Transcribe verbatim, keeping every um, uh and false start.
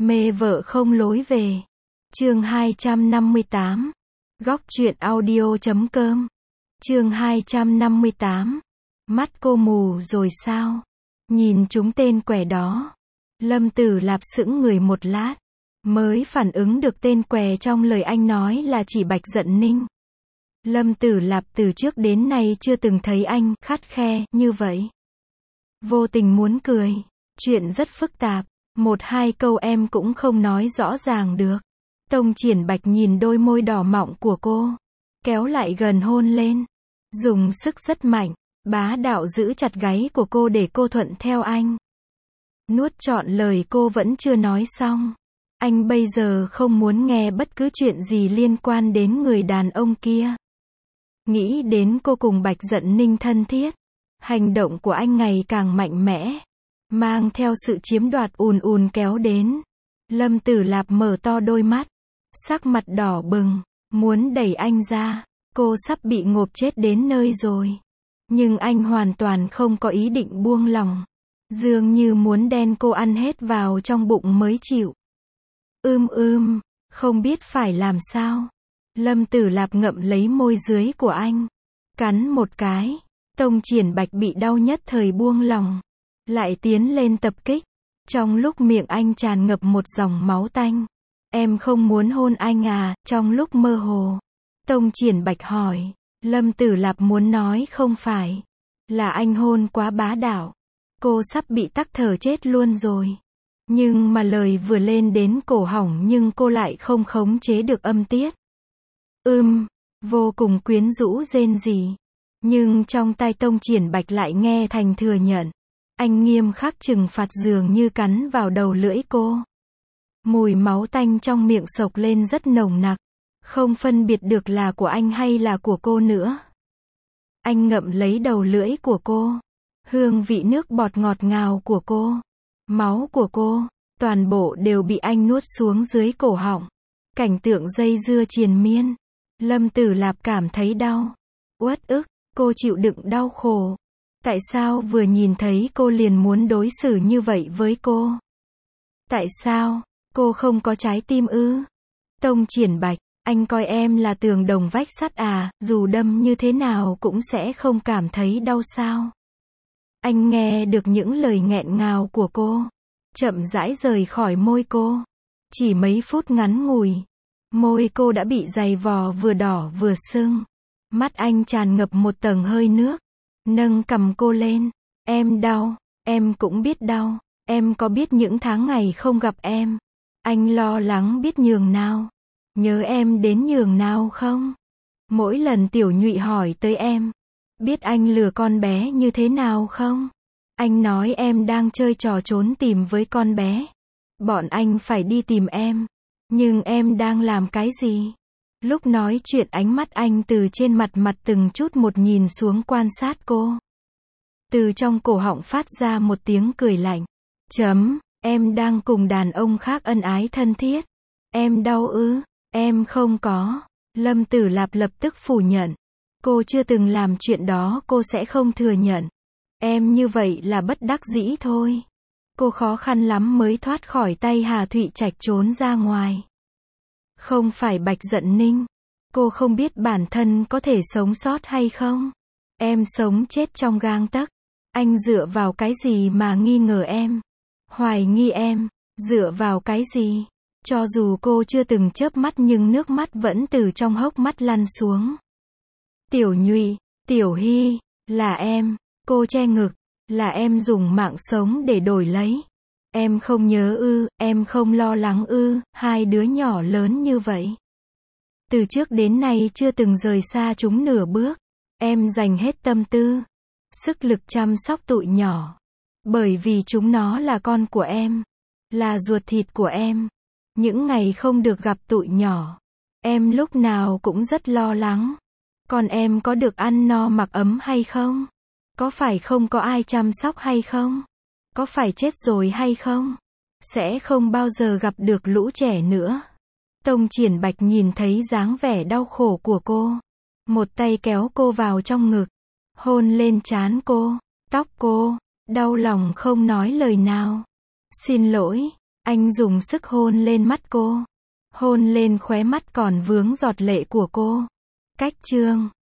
Mê vợ không lối về. Chương hai trăm năm mươi tám. Góc truyện audio chấm com. Chương hai trăm năm mươi tám. Mắt cô mù rồi sao? Nhìn chúng tên què đó. Lâm Tử Lạp sững người một lát, mới phản ứng được tên què trong lời anh nói là chỉ Bạch Dận Ninh. Lâm Tử Lạp từ trước đến nay chưa từng thấy anh khắt khe như vậy. Vô tình muốn cười. Chuyện rất phức tạp. Một hai câu em cũng không nói rõ ràng được. Tông Triển Bạch nhìn đôi môi đỏ mọng của cô, kéo lại gần hôn lên. Dùng sức rất mạnh, bá đạo giữ chặt gáy của cô để cô thuận theo anh. Nuốt trọn lời cô vẫn chưa nói xong. Anh bây giờ không muốn nghe bất cứ chuyện gì liên quan đến người đàn ông kia. Nghĩ đến cô cùng Bạch Dận Ninh thân thiết, hành động của anh ngày càng mạnh mẽ, mang theo sự chiếm đoạt ùn ùn kéo đến. Lâm Tử Lạp mở to đôi mắt, sắc mặt đỏ bừng, muốn đẩy anh ra. Cô sắp bị ngộp chết đến nơi rồi. Nhưng anh hoàn toàn không có ý định buông lòng. Dường như muốn đen cô ăn hết vào trong bụng mới chịu. Ưm ưm, không biết phải làm sao. Lâm Tử Lạp ngậm lấy môi dưới của anh, cắn một cái. Tông Triển Bạch bị đau nhất thời buông lòng, lại tiến lên tập kích. Trong lúc miệng anh tràn ngập một dòng máu tanh. Em không muốn hôn anh à? Trong lúc mơ hồ, Tông Triển Bạch hỏi. Lâm Tử Lạp muốn nói không phải, là anh hôn quá bá đạo. Cô sắp bị tắc thở chết luôn rồi. Nhưng mà lời vừa lên đến cổ họng nhưng cô lại không khống chế được âm tiết. Ưm, vô cùng quyến rũ rên rỉ. Nhưng trong tai Tông Triển Bạch lại nghe thành thừa nhận. Anh nghiêm khắc trừng phạt dường như cắn vào đầu lưỡi cô. Mùi máu tanh trong miệng sộc lên rất nồng nặc, không phân biệt được là của anh hay là của cô nữa. Anh ngậm lấy đầu lưỡi của cô, hương vị nước bọt ngọt ngào của cô, máu của cô, toàn bộ đều bị anh nuốt xuống dưới cổ họng. Cảnh tượng dây dưa triền miên. Lâm Tử Lạp cảm thấy đau, uất ức, cô chịu đựng đau khổ. Tại sao vừa nhìn thấy cô liền muốn đối xử như vậy với cô? Tại sao? Cô không có trái tim ư? Tông Triển Bạch, anh coi em là tường đồng vách sắt à, dù đâm như thế nào cũng sẽ không cảm thấy đau sao? Anh nghe được những lời nghẹn ngào của cô, chậm rãi rời khỏi môi cô. Chỉ mấy phút ngắn ngủi, môi cô đã bị dày vò vừa đỏ vừa sưng. Mắt anh tràn ngập một tầng hơi nước, nâng cằm cô lên. Em đau, em cũng biết đau. Em có biết những tháng ngày không gặp em, anh lo lắng biết nhường nào, nhớ em đến nhường nào không? Mỗi lần Tiểu Nhụy hỏi tới em, biết anh lừa con bé như thế nào không? Anh nói em đang chơi trò trốn tìm với con bé. Bọn anh phải đi tìm em. Nhưng em đang làm cái gì? Lúc nói chuyện ánh mắt anh từ trên mặt mặt từng chút một nhìn xuống quan sát cô. Từ trong cổ họng phát ra một tiếng cười lạnh. Chấm, em đang cùng đàn ông khác ân ái thân thiết. Em đau ư? Em không có. Lâm Tử Lạp lập tức phủ nhận. Cô chưa từng làm chuyện đó, cô sẽ không thừa nhận. Em như vậy là bất đắc dĩ thôi. Cô khó khăn lắm mới thoát khỏi tay Hà Thụy Trạch trốn ra ngoài. Không phải Bạch Dận Ninh. Cô không biết bản thân có thể sống sót hay không. Em sống chết trong gang tấc. Anh dựa vào cái gì mà nghi ngờ em? Hoài nghi em? Dựa vào cái gì? Cho dù cô chưa từng chớp mắt nhưng nước mắt vẫn từ trong hốc mắt lăn xuống. Tiểu Nhụy, Tiểu Hy, là em. Cô che ngực. Là em dùng mạng sống để đổi lấy. Em không nhớ ư? Em không lo lắng ư? Hai đứa nhỏ lớn như vậy, từ trước đến nay chưa từng rời xa chúng nửa bước. Em dành hết tâm tư, sức lực chăm sóc tụi nhỏ. Bởi vì chúng nó là con của em, là ruột thịt của em. Những ngày không được gặp tụi nhỏ, em lúc nào cũng rất lo lắng. Con em có được ăn no mặc ấm hay không? Có phải không có ai chăm sóc hay không? Có phải chết rồi hay không? Sẽ không bao giờ gặp được lũ trẻ nữa. Tông Triển Bạch nhìn thấy dáng vẻ đau khổ của cô, một tay kéo cô vào trong ngực, hôn lên trán cô, tóc cô, đau lòng không nói lời nào. Xin lỗi, Anh dùng sức hôn lên mắt cô. Hôn lên khóe mắt còn vướng giọt lệ của cô. Cách chương